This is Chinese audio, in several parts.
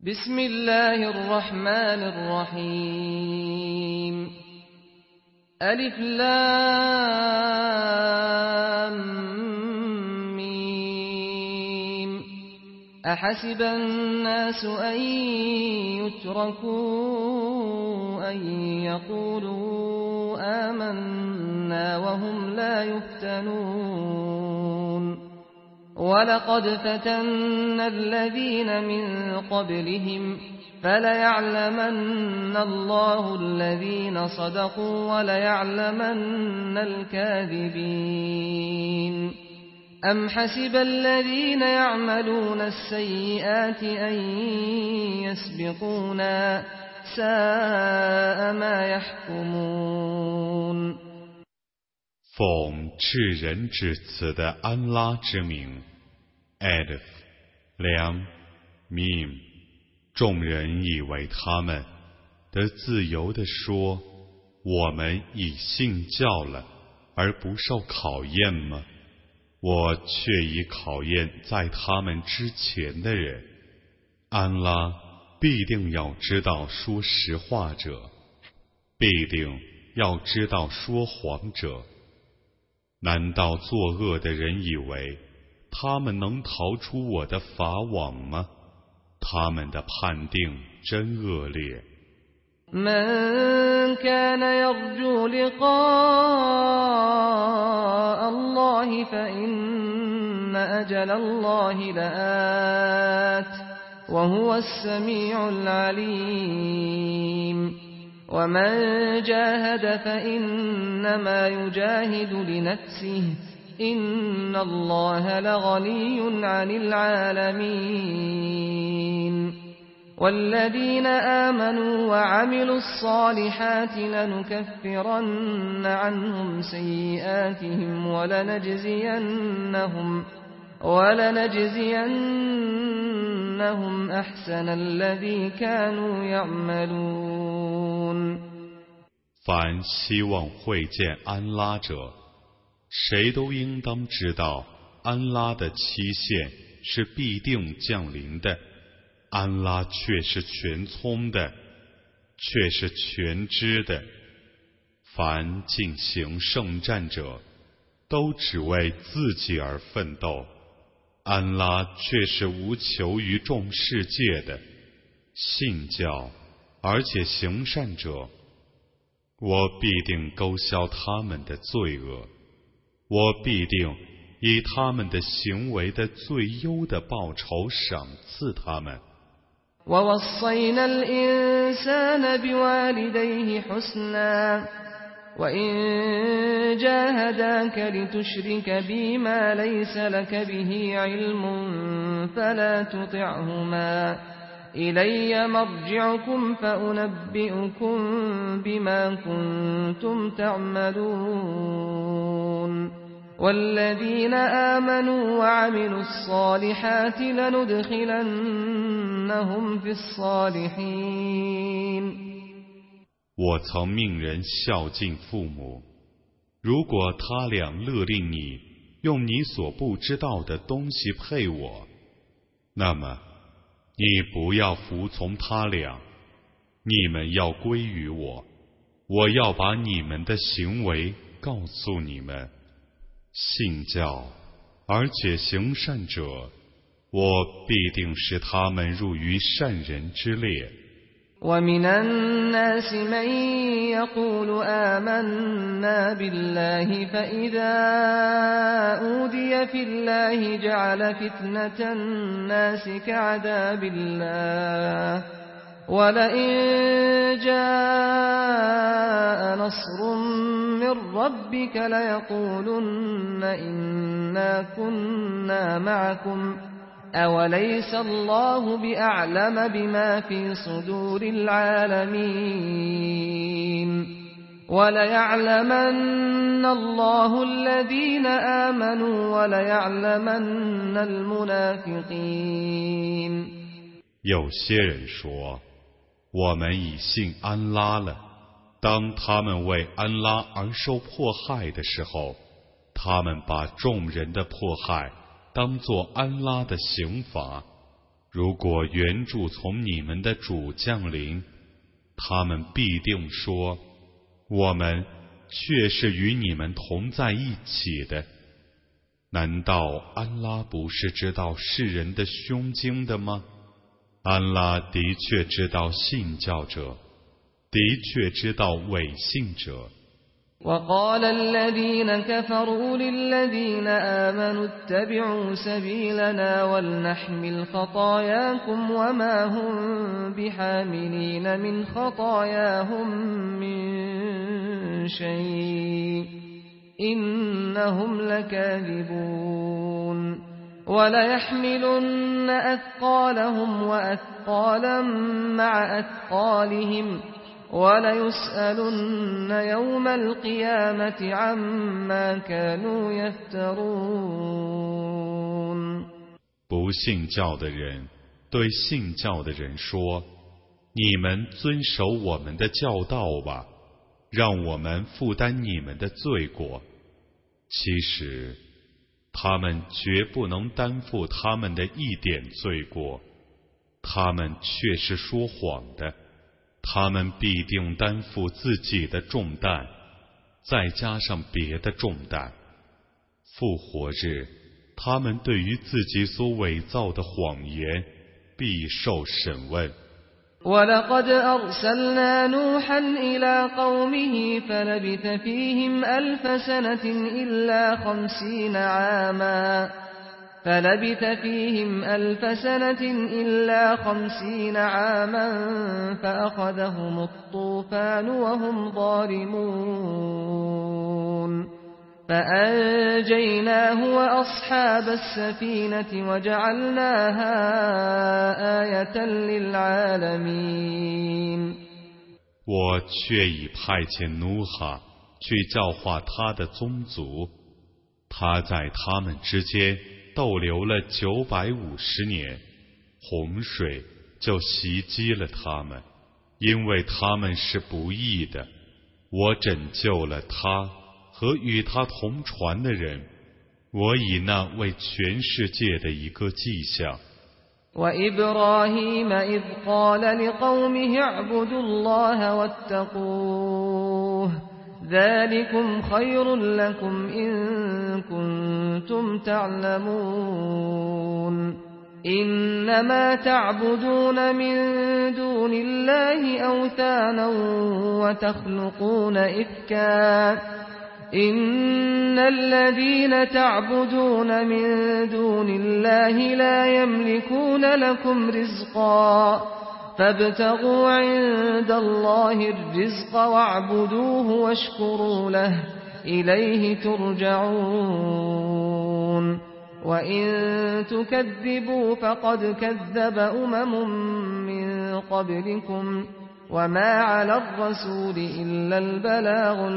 بسم الله الرحمن الرحيم ألف لام ميم أحسب الناس أن يتركوا أن يقولوا آمنا وهم لا يفتنون ولقد فتنا الذين من قبلهم فليعلمن الله الذين صدقوا وليعلمن الكاذبين أم حسب الذين يعملون السيئات أن يسبقونا ساء ما يحكمون 奉至仁至慈的安拉之名 Alif Lam Mim 众人以为他们得自由地说我们已信教了而不受考验吗？我却已考验在他们之前的人。安拉必定要知道说实话者，必定要知道说谎者。难道作恶的人以为他们能逃出我的法网吗？他们的判定真恶劣。 من كان يرجو لقاء الله فإن أجل الله لآت وهو السميع العليم ومن جاهد فإنما يجاهد لنفسه إن الله لغني عن العالمين والذين آمنوا وعملوا الصالحات لنكفرن عنهم سيئاتهم ولنجزينهم أحسن الذي كانوا يعملون 凡希望会见安拉者，谁都应当知道，安拉的期限是必定降临的。安拉却是全聪的，却是全知的。凡进行圣战者，都只为自己而奋斗。安拉却是无求于众世界的。信教而且行善者，我必定勾销他们的罪恶，我必定以他们的行为的最优的报酬赏赐他们。 ووصينا الإنسان بوالديه حسنا وإن جاهداك لتشرك بي ما ليس لك به علم فلا تطعهما إلي مرجعكم فأنبئكم بما كنتم تعملون والذين آمنوا وعملوا الصالحات لندخلنهم في الصالحين 我曾命人孝敬父母，如果他俩勒令你用你所不知道的东西配我，那么你不要服从他俩，你们要归于我，我要把你们的行为告诉你们。信教而且行善者，我必定使他们入于善人之列。 ومن الناس من يقول آمنا بالله فإذا أوذي في الله جعل فتنة الناس كعذاب الله ولئن جاء نصر من ربك ليقولن إنا كنا معكم أوليس الله بأعلم بما في صدور العالمين وليعلمن الله الذين آمنوا وليعلمن المنافقين 有些人说，我们已信安拉了。当他们为安拉而受迫害的时候，他们把众人的迫害当作安拉的刑罚。 如果援助从你们的主降临，他们必定说，我们却是与你们同在一起的。难道安拉不是知道世人的胸襟的吗？安拉的确知道信教者，的确知道伪信者。 وقال الذين كفروا للذين آمنوا اتبعوا سبيلنا ولنحمل خطاياكم وما هم بحاملين من خطاياهم من شيء إنهم لكاذبون وليحملن أثقالهم وأثقالا مع أثقالهم وليسألن يوم القيامة عما كانوا يفترون。 不信教的人对信教的人说：“你们遵守我们的教导吧，让我们负担你们的罪过。”其实，他们绝不能担负他们的一点罪过，他们却是说谎的。他们必定担负自己的重担，再加上别的重担。复活日，他们对于自己所伪造的谎言必受审问。 وَلَقَدْ أَرْسَلْنَا نُوحًا إِلَى قَوْمِهِ فَلَبِثَ فِيهِمْ أَلْفَ سَنَةٍ إِلَّا 50 عاما فأخذهم الطوفان وهم ظالمون فأنجيناه وأصحاب السفينة وجعلناها آية للعالمين。 我却已派遣努哈去教化他的宗族，他在他们之间逗留了950年，洪水就袭击了他们，因为他们是不义的。我拯救了他和与他同船的人，我以那为全世界的一个迹象。 وإبراهيم إذ قال لقومه اعبدوا الله واتقوه ذلكم خير لكم إن كنتم تعلمون إنما تعبدون من دون الله أوثانا وتخلقون إفكا إن الذين تعبدون من دون الله لا يملكون لكم رزقا فابتغوا عند الله الرزق واعبدوه واشكروا له إليه ترجعون وإن تكذبوا فقد كذب من قبلكم وما على الرسول إلا البلاغ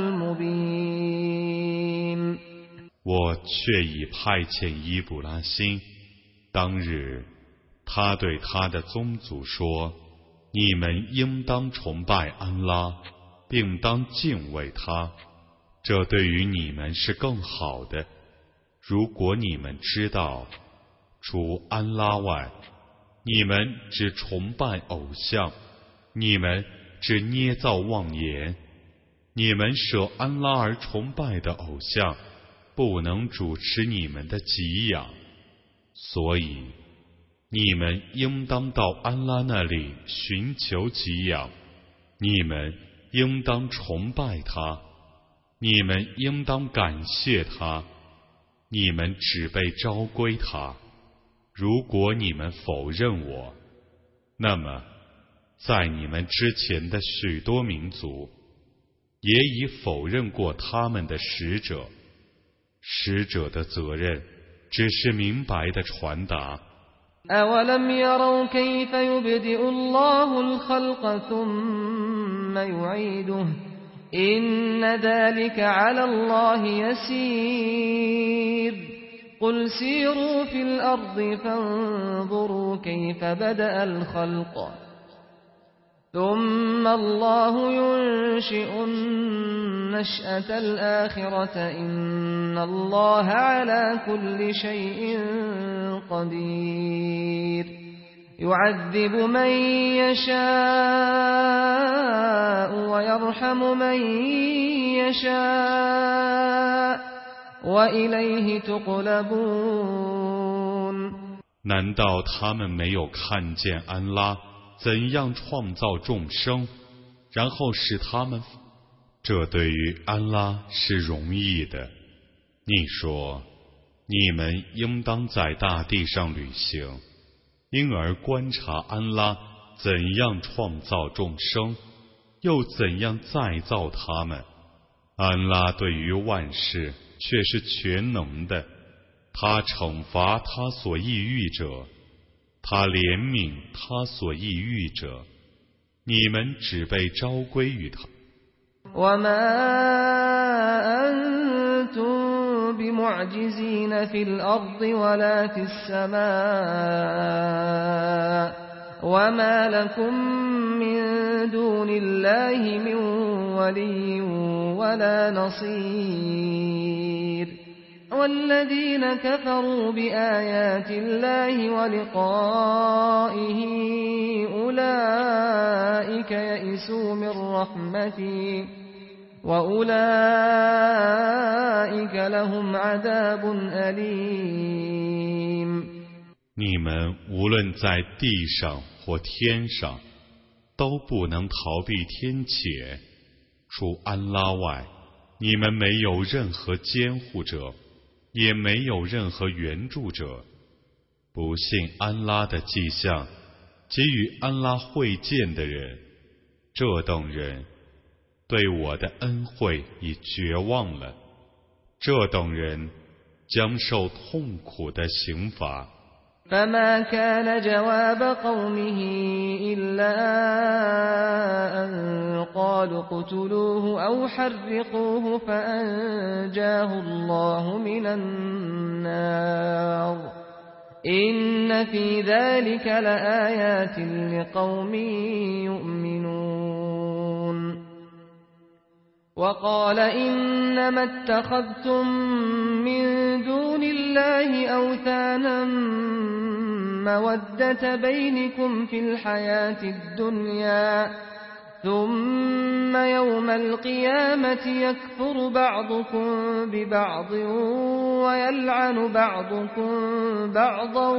المبين。 我却已派遣伊卜拉欣，当日他对他的宗族说：“你们应当崇拜安拉，并当敬畏他，这对于你们是更好的。如果你们知道，除安拉外，你们只崇拜偶像，你们只捏造妄言，你们舍安拉而崇拜的偶像，不能主持你们的给养，所以你们应当到安拉那里寻求给养，你们应当崇拜他，你们应当感谢他，你们只被召归他。如果你们否认我，那么在你们之前的许多民族也已否认过他们的使者，使者的责任只是明白的传达。 أَوَلَمْ يَرَوْا كَيْفَ يُبْدِئُ اللَّهُ الْخَلْقَ ثُمَّ يُعِيدُهُ إِنَّ ذَلِكَ عَلَى اللَّهِ يَسِيرٌ قُلْ سِيرُوا فِي الْأَرْضِ فَانظُرُوا كَيْفَ بَدَأَ الْخَلْقَ ثُمَّ اللَّهُ يُنشِئُ النَّشْأَةَ الْآخِرَةَ إِنَّ اللَّهَ عَلَى كُلِّ شَيْءٍ قَدِيرٌ يعذب من يشاء ويرحم من يشاء وإليه تقلبون。 难道他们没有看见安拉怎样创造众生，然后使他们？这对于安拉是容易的。你说，你们应当在大地上旅行，因而观察安拉怎样创造众生，又怎样再造他们。安拉对于万事却是全能的，他惩罚他所抑郁者，他怜悯他所抑郁者。你们只被召归于他。 وما أنتم بمعجزين في الأرض ولا في السماء وما لكم من دون الله من ولي ولا نصير والذين كفروا بآيات الله ولقائه أولئك يئسوا من رحمتي وأولئك لهم عذاب أليم。 你们无论在地上或天上，都不能逃避天谴。除安拉外，你们没有任何监护者，也没有任何援助者。不信安拉的迹象，给予安拉会见的人，这等人对我的恩惠已绝望了，这等人将受痛苦的刑罚。 فما كان جواب قومه إلا أن قالوا اقتلوه أو حرقوه فأنجاه الله من النار إن في ذلك لآيات لقوم يؤمنون。وقال إنما اتخذتم من دون الله أوثانا مودة بينكم في الحياة الدنيا ثم يوم القيامة يكفر بعضكم ببعض ويلعن بعضكم بعضا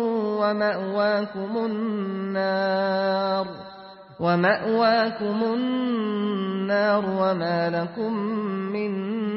ومأواكم النار وما لكم من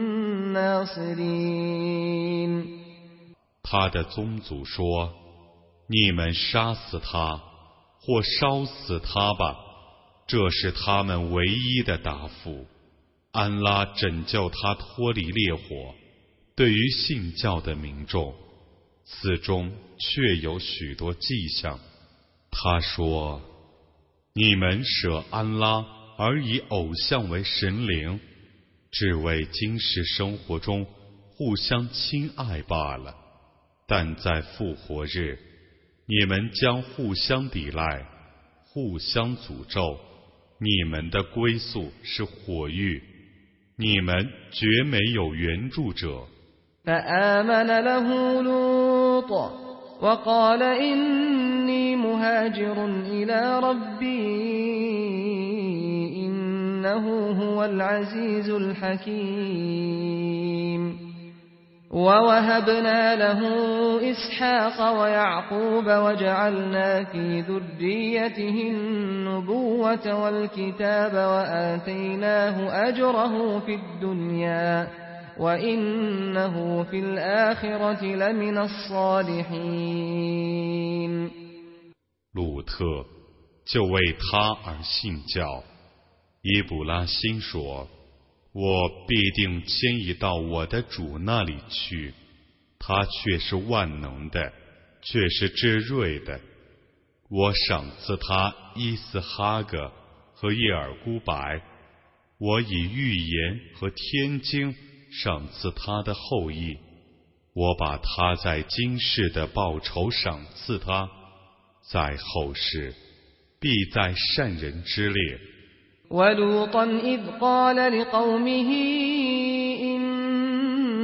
ناصرين。 他的宗族说，你们杀死他或烧死他吧，这是他们唯一的答复。安拉拯救他脱离烈火。对于信教的民众，此中确有许多迹象。他说，你们舍安拉而以偶像为神灵，只为今世生活中互相亲爱罢了。但在复活日，你们将互相抵赖，互相诅咒，你们的归宿是火狱，你们绝没有援助者。 فآمن له لوط وقال إني مهاجر إلى ربي إنه هو العزيز الحكيم。ووهبنا له إسحاق ويعقوب وجعلنا في ذريته النبوة والكتاب وآتيناه أجره في الدنيا وإنه في الآخرة لمن الصالحين。 鲁特就为他而信教。伊卜拉欣说，我必定迁移到我的主那里去，他却是万能的，却是至睿的。我赏赐他伊斯哈格和叶尔孤白，我以预言和天经赏赐他的后裔，我把他在今世的报酬赏赐他，在后世必在善人之列。 ولوطا إذ قال لقومه إن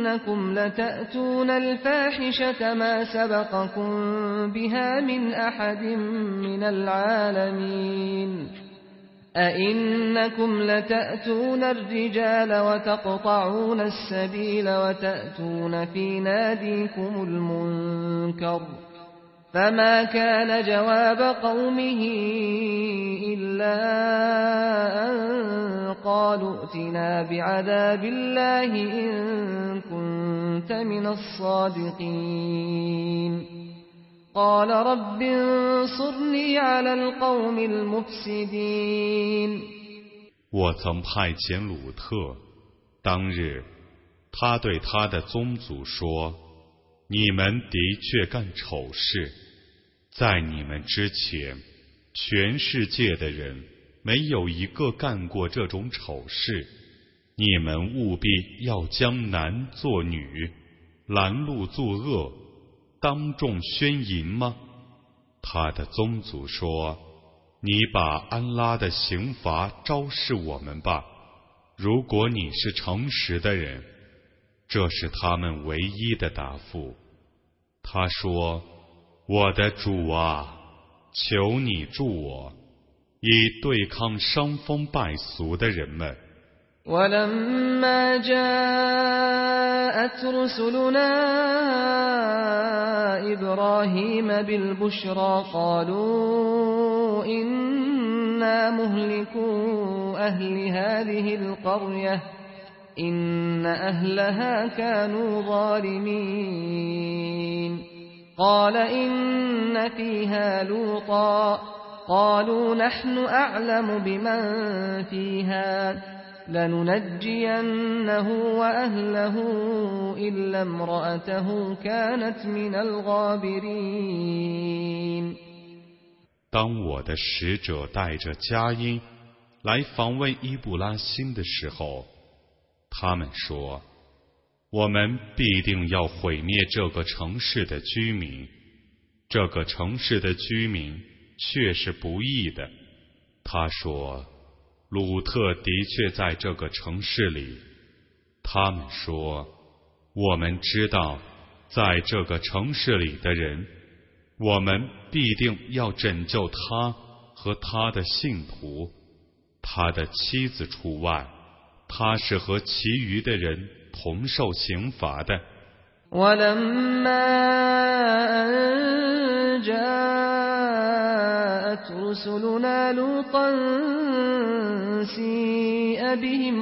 إنكم لتأتون الفاحشة ما سبقكم بها من أحد من العالمين أئنكم لتأتون الرجال وتقطعون السبيل وتأتون في ناديكم المنكر فما كان جواب قومه إلا أن قالوا ائتنا بعذاب الله إن كنت من الصادقين قال رب انصرني على القوم المفسدين 我曾派遣鲁特，当日他对他的宗族说，你们的确干丑事，在你们之前，全世界的人没有一个干过这种丑事。你们务必要将男作女，拦路作恶，当众宣淫吗？他的宗族说，你把安拉的刑罚昭示我们吧，如果你是诚实的人。这是他们唯一的答复。他说，我的主啊，求你助我，以对抗伤风败俗的人们。 ولما جاءت رسلنا إبراهيم بالبشرى قالوا إنا مهلكو أهل هذه القرية إن أهلها كانوا ظالمين قال إن فيها لوطا قالوا نحن أعلم بمن فيها لننجينه وأهله إلا امرأته كانت من الغابرين 当我的使者带着佳音来访问伊布拉欣的时候，他们说，我们必定要毁灭这个城市的居民，这个城市的居民却是不义的。他说，鲁特的确在这个城市里。他们说，我们知道在这个城市里的人，我们必定要拯救他和他的信徒，他的妻子除外，他是和其余的人同受刑罚的。 جاءت رسلنا لوطا سيء بهم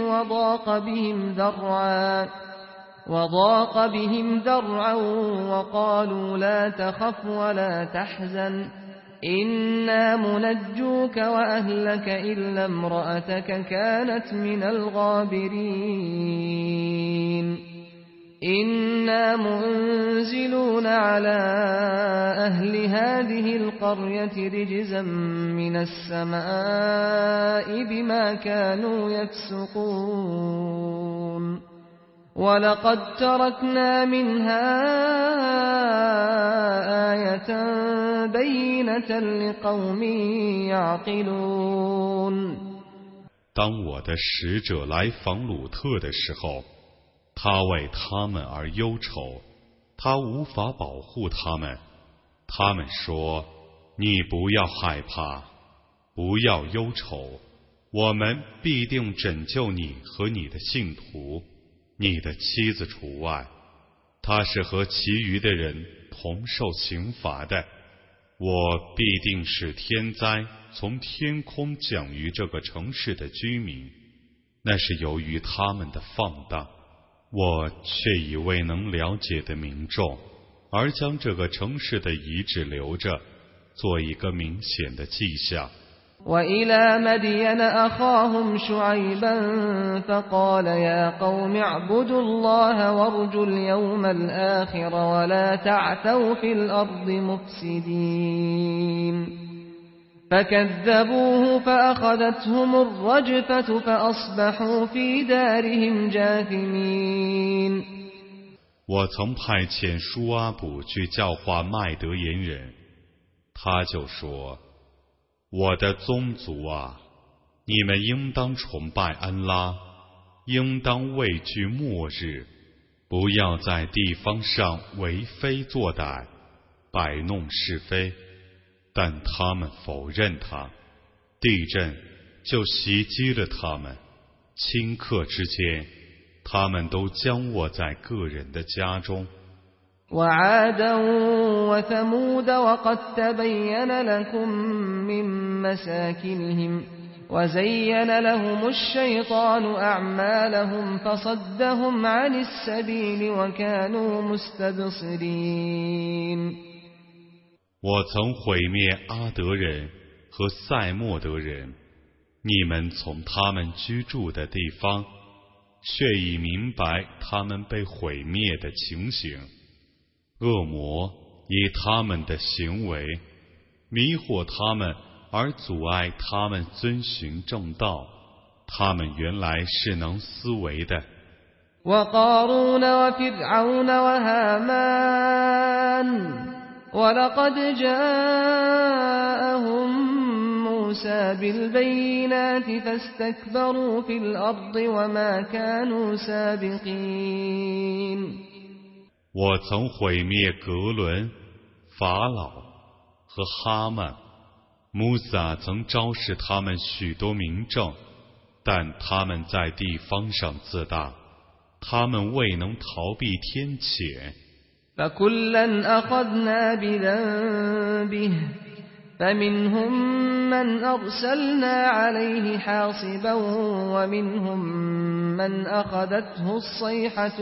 وضاق بهم ذرعا وقالوا لا تخف ولا تحزن إنا منجوك وأهلك إلا امرأتك كانت من الغابرين إنا منزلون على أهل هذه القرية رجزا من السماء بما كانوا يفسقون ولقد تركنا منها آية بينة لقوم يعقلون 当我的使者来访鲁特的时候，他为他们而忧愁，他无法保护他们。他们说，你不要害怕，不要忧愁，我们必定拯救你和你的信徒，你的妻子除外，他是和其余的人同受刑罚的。我必定使天灾从天空降于这个城市的居民，那是由于他们的放荡。我却以未能了解的民众，而将这个城市的遗址留着，做一个明显的迹象。 وإلى مدين أخاهم شعيبا فقال يا قوم اعبدوا الله وارجوا اليوم الآخر ولا تعثوا في الأرض مفسدين فكذبوه فأخذتهم الرجفة فأصبحوا في دارهم جاثمين 我曾派遣舒阿卜去教化麦德言人，他就说，我的宗族啊，你们应当崇拜安拉，应当畏惧末日， 不要在地方上为非作歹，摆弄是非，但他们否认他，地震就袭击了他们。顷刻之间，他们都僵卧在个人的家中。 وعادا وثمود وقد تبين لكم من مساكنهم وزين لهم الشيطان أعمالهم فصدهم عن السبيل وكانوا مستبصرين 我曾毁灭阿德人和塞莫德人，你们从他们居住的地方，却已明白他们被毁灭的情形。恶魔以他们的行为迷惑他们，而阻碍他们遵循正道。他们原来是能思维的。 وقارون وفرعون وهامان ولقد جاءهم موسى بالبينات فاستكبروا في الأرض وما كانوا سابقين 我曾毁灭格伦、法老和哈曼，穆萨曾昭示他们许多明证，但他们在地方上自大，他们未能逃避天谴。 فكلا أخذنا بذنبه فمنهم من أرسلنا عليه حاصبا ومنهم من أخذته الصيحة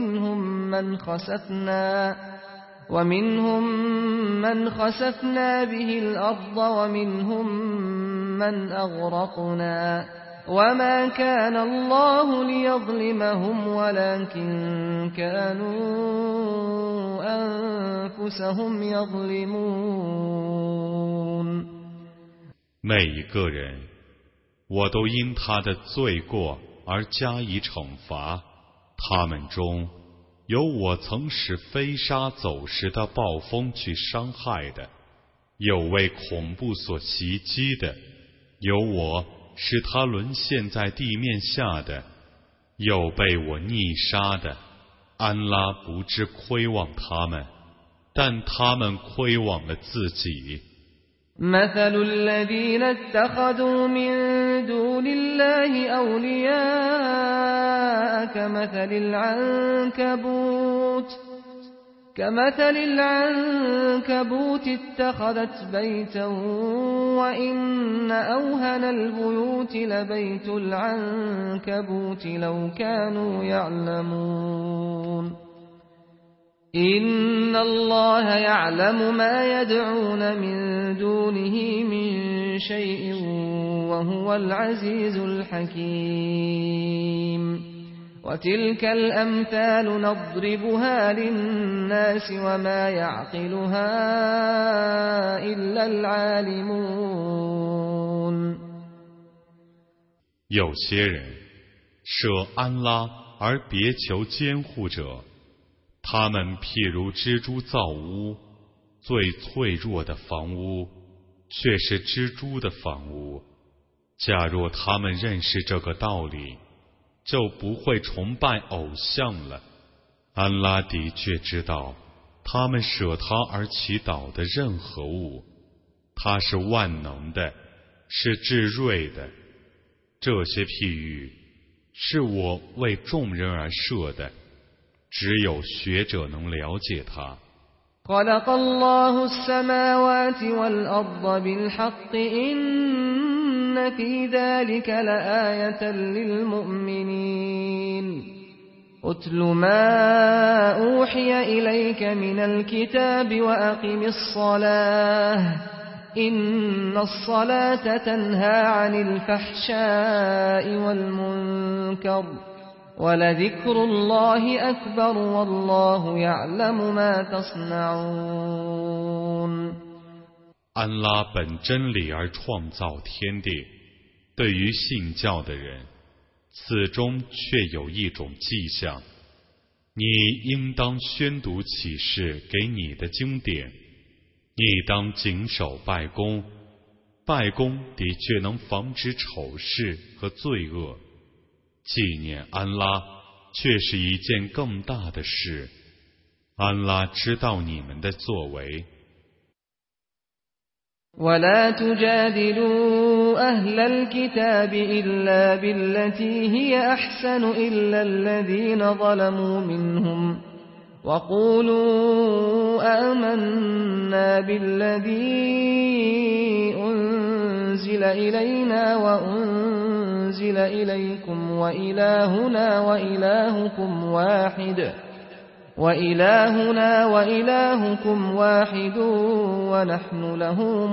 ومنهم من خسفنا به الأرض ومنهم من أغرقنا وما كان الله ليظلمهم ولكن كانوا أنفسهم يظلمون 每一个人，我都因他的罪过而加以惩罚。他们中有我曾使飞沙走石的暴风去伤害的，有为恐怖所袭击的，有我使他沦陷在地面下的，有被我溺杀的。安拉不致亏枉他们，但他们亏枉了自己。 مثل الذين اتخذوا من دون الله أولياء كمثل العنكبوت اتخذت بيتا وإن أوهن البيوت لبيت العنكبوت لو كانوا يعلمون إن الله يعلم ما يدعون من دونه من شيء وهو العزيز الحكيم وتلك الأمثال نضربها للناس وما يعقلها إلا العالمون 有些人舍安拉而别求监护者，他们譬如蜘蛛造屋，最脆弱的房屋却是蜘蛛的房屋。假若他们认识这个道理，就不会崇拜偶像了。安拉的确知道他们舍他而祈祷的任何物，他是万能的，是至睿的。这些譬喻是我为众人而设的，只有学者能了解它。 خلق الله السماوات والأرض بالحق إن في ذلك لآية للمؤمنين أتل ما أوحي إليك من الكتاب وأقم الصلاة إن الصلاة تنهى عن الفحشاء والمنكر ولذكر الله أكبر والله يعلم ما تصنعون 安拉本真理而创造天地，对于信教的人，此中却有一种迹象。你应当宣读启示给你的经典，你当谨守拜功，拜功的确能防止丑事和罪恶。纪念安拉却是一件更大的事。安拉知道你们的作为。 ولا تجادلوا أهل الكتاب إلا بالتي هي أحسن إلا الذين ظلموا منهم وقولوا آمنا بالذي أنزل إلينا وأنزل إليكم وإلهنا وإلهكم واحد ونحن له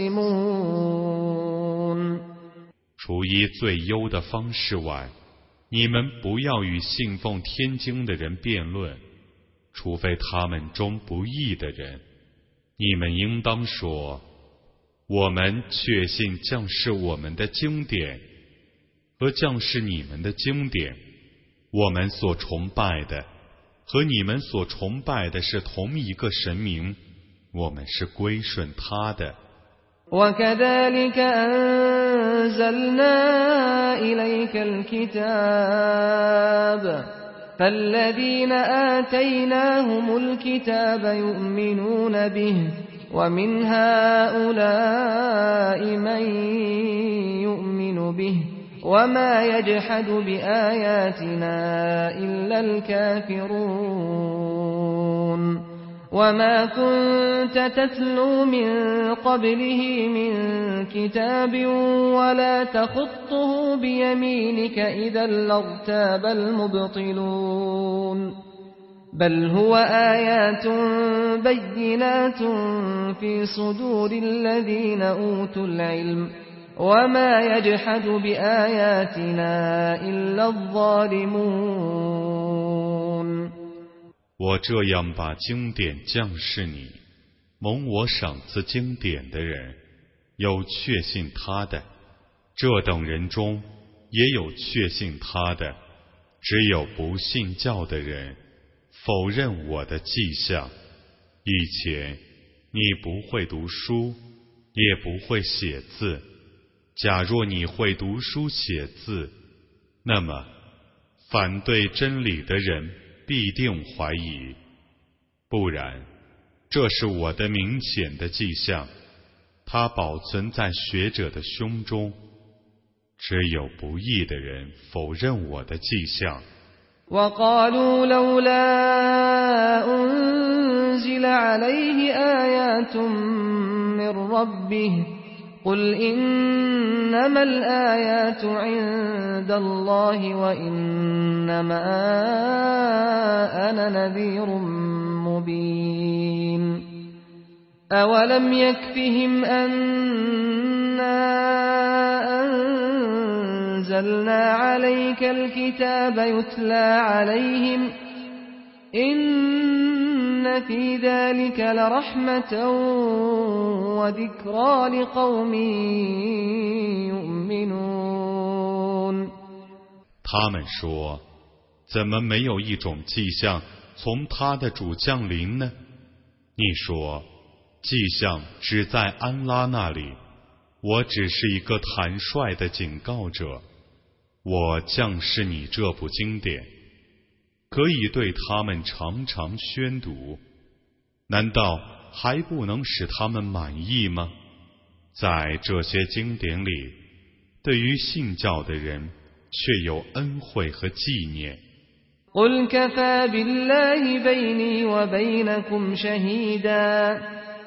مسلمون。 除依最优的方式外，你们不要与信奉天经的人辩论，除非他们中不义的人。你们应当说，我们确信降世我们的经典和降世你们的经典，我们所崇拜的和你们所崇拜的是同一个神明，我们是归顺他的。 وكذلك أنزلنا إليك الكتاب فالذين آتيناهم الكتاب يؤمنون به ومن هؤلاء من يؤمن به وما يجحد بآياتنا إلا الكافرون وما كنت تتلو من قبله من كتاب ولا تخطه بيمينك إذا لارتاب المبطلون بل هو آيات بينات في صدور الذين أوتوا العلم وما يجحد بآياتنا إلا الظالمون。 我这样把经典降示你，蒙我赏赐经典的人，有确信他的，这等人中也有确信他的，只有不信教的人否认我的迹象。以前你不会读书，也不会写字，假若你会读书写字，那么反对真理的人必定怀疑，不然这是我的明显的迹象，它保存在学者的胸中，只有不义的人否认我的迹象。 وقالوا لولا أنزل عليه آيات من ربه قل إنما الآيات عند الله وإنما أنا نذير مبين أولم يكفهم أنا أنزلنا عليك الكتاب يتلى عليهم إن في ذلك لرحمة وذكرى لقوم يؤمنون。 他们说，怎么没有一种迹象从他的主降临呢？你说，迹象只在安拉那里，我只是一个坦率的警告者。我降示你这部经典，可以对他们常常宣读，难道还不能使他们满意吗？在这些经典里，对于信教的人却有恩惠和纪念。 قل كفى بالله بيني وبينكم شهيدا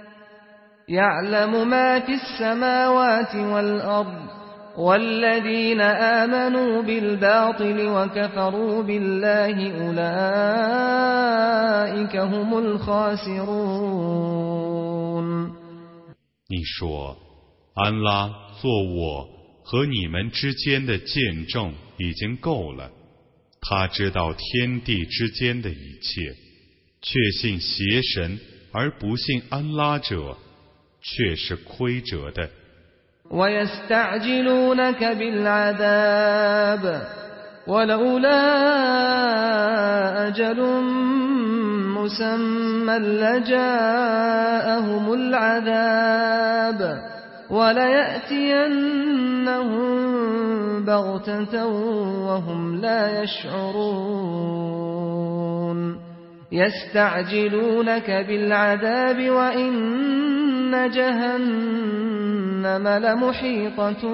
يعلم ما في السماوات والأرض والذين آمنوا بالباطل وكفروا بالله أولئك هم الخاسرون。 你说，安拉做我和你们之间的见证已经够了，他知道天地之间的一切，确信邪神而不信安拉者，却是亏折的。 ويستعجلونك بالعذاب ولولا أجل مسمى لجاءهم العذاب وليأتينهم بغتة وهم لا يشعرون يستعجلونك بالعذاب وإن جهنم لمحيطة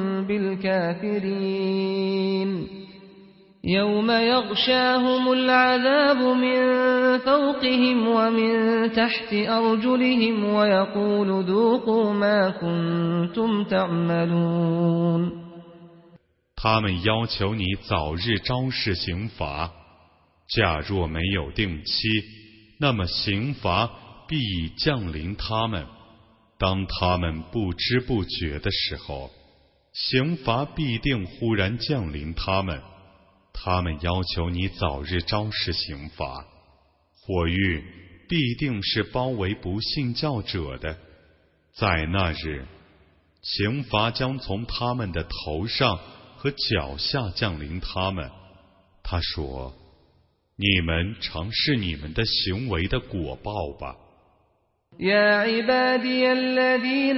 بالكافرين يوم يغشاهم العذاب من فوقهم ومن تحت أرجلهم ويقول ذوقوا ما كنتم تعملون 他们要求你早日昭示刑罚，假若没有定期，那么刑罚必已降临他们。当他们不知不觉的时候，刑罚必定忽然降临他们。他们要求你早日昭示刑罚，火狱必定是包围不信教者的。在那日，刑罚将从他们的头上和脚下降临他们。他说：你们尝试你们的行为的果报吧。 يا عبادي الذين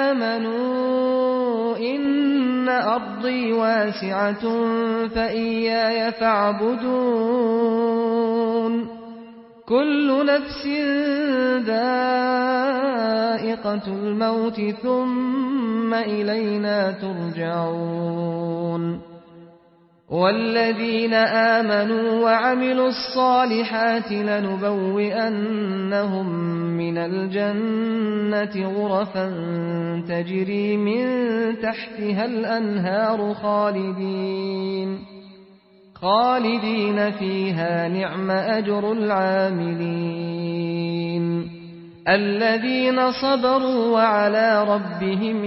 آمنوا إن أرضي واسعة فإياي فاعبدون كل نفس ذائقة الموت ثم إلينا ترجعون والذين آمنوا وعملوا الصالحات لنبوئنهم من الجنة غرفا تجري من تحتها الأنهار خالدين فيها نعم أجر العاملين الذين صبروا وعلى ربهم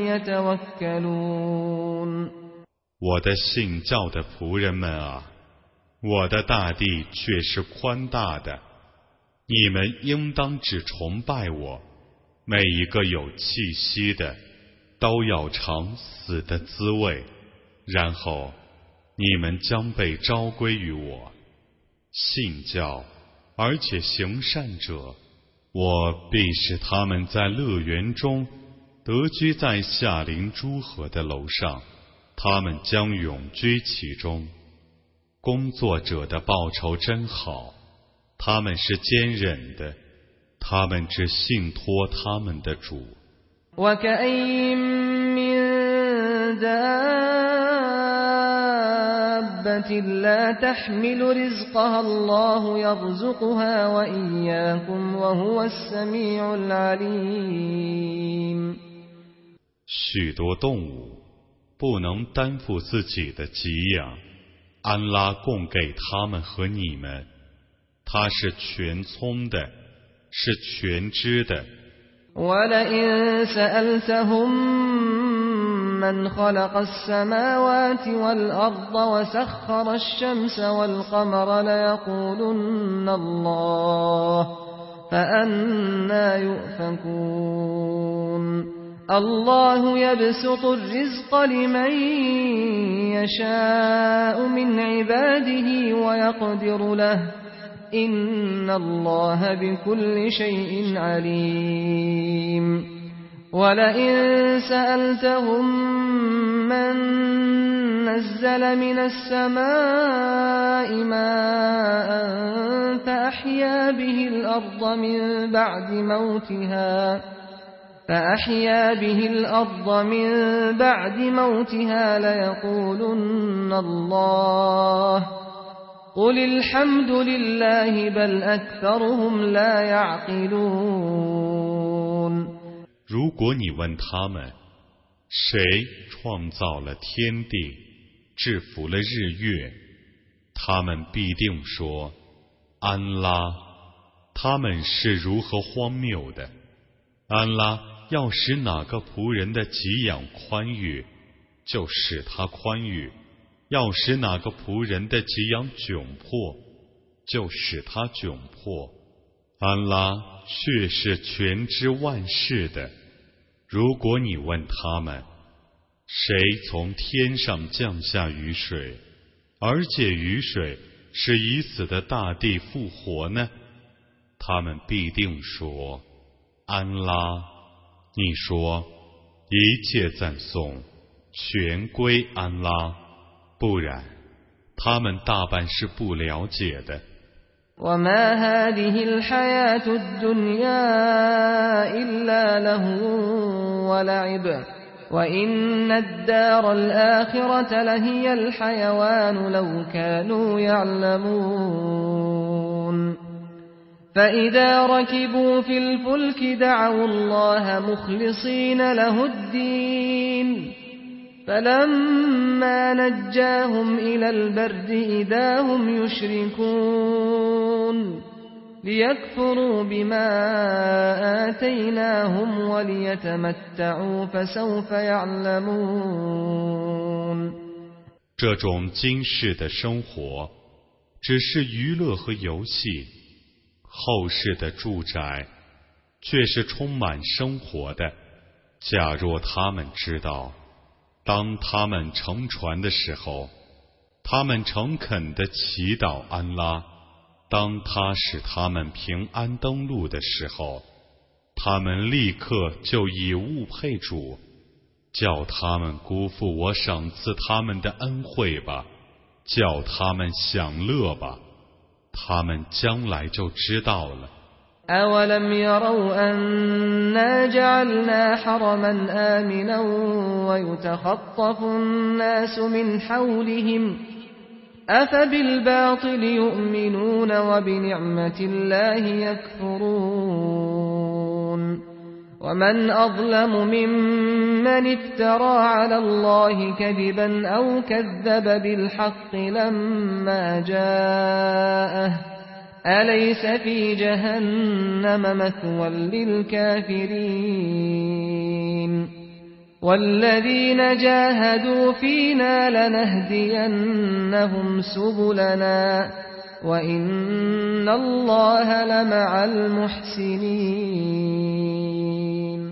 يتوكلون 我的信教的仆人们啊，我的大地却是宽大的，你们应当只崇拜我。每一个有气息的都要尝死的滋味，然后你们将被召归于我。信教而且行善者，我必使他们在乐园中得居在下临诸河的楼上，他们将永居其中。工作者的报酬真好，他们是坚忍的，他们只信托他们的主。 وكأين من دابة لا تحمل رزقها الله يرزقها وإياكم وهو السميع العليم 许多动物不能担负自己的给养，安拉供给他们和你们，他是全聪的，是全知的。 وَلَئِن سَأَلْتَهُم مَّنْ خَلَقَ السَّمَاوَاتِ وَالْأَرْضَ وَسَخَّرَ الشَّمْسَ وَالْقَمَرَ لَيَقُولُنَّ اللَّهُ فَأَنَّىٰ يُؤْفَكُونَ الله يبسط الرزق لمن يشاء من عباده ويقدر له إن الله بكل شيء عليم ولئن سألتهم من نزل من السماء ماء فأحيا به الأرض من بعد موتها ليقولن الله قل الحمد لله بل أكثرهم لا يعقلون 如果你问他们，谁创造了天地，制服了日月，他们必定说安拉。他们是如何荒谬的！安拉要使哪个仆人的给养宽裕，就使他宽裕；要使哪个仆人的给养窘迫，就使他窘迫。安拉却是全知万事的。如果你问他们，谁从天上降下雨水，而且雨水是已死的大地复活呢？他们必定说安拉。你说一切赞颂全归安拉，不然他们大半是不了解的。 وما هذه الحياة الدنيا إلا لهو ولعب وإن الدار الآخرة لهي الحيوان لو كانوا يعلمون فإذا ركبوا في الفلك دعوا الله مخلصين له الدين فلما نجاهم إلى البر إذا هم يشركون ليكفروا بما آتيناهم وليتمتعوا فسوف يعلمون。 这种今世的生活只是娱乐和游戏，后世的住宅却是充满生活的。假若他们知道，当他们乘船的时候，他们诚恳地祈祷安拉；当他使他们平安登陆的时候，他们立刻就以物配主，叫他们辜负我赏赐他们的恩惠吧，叫他们享乐吧，他们将来就知道了。 أولم يروا أنا جعلنا حرما آمنا ويتخطف الناس من حولهم أفبالباطل يؤمنون وبنعمة الله يكفرون ومن أظلم ممن افترى على الله كذبا أو كذب بالحق لما جاءه أليس في جهنم مثوى للكافرين والذين جاهدوا فينا لنهدينهم سبلنا وإن الله لمع المحسنين。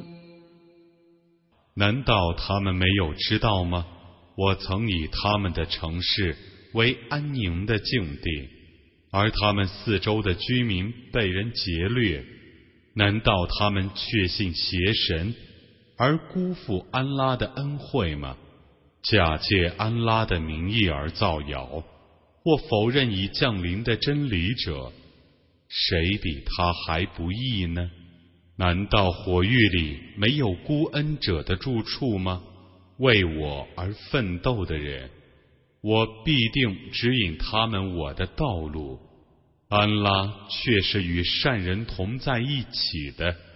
难道他们没有知道吗？我曾以他们的城市为安宁的境地，而他们四周的居民被人劫掠，难道他们确信邪神，而辜负安拉的恩惠吗？假借安拉的名义而造谣，或否认已降临的真理者，谁比他还不义呢？难道火狱里没有孤恩者的住处吗？为我而奋斗的人，我必定指引他们我的道路，安拉却是与善人同在一起的。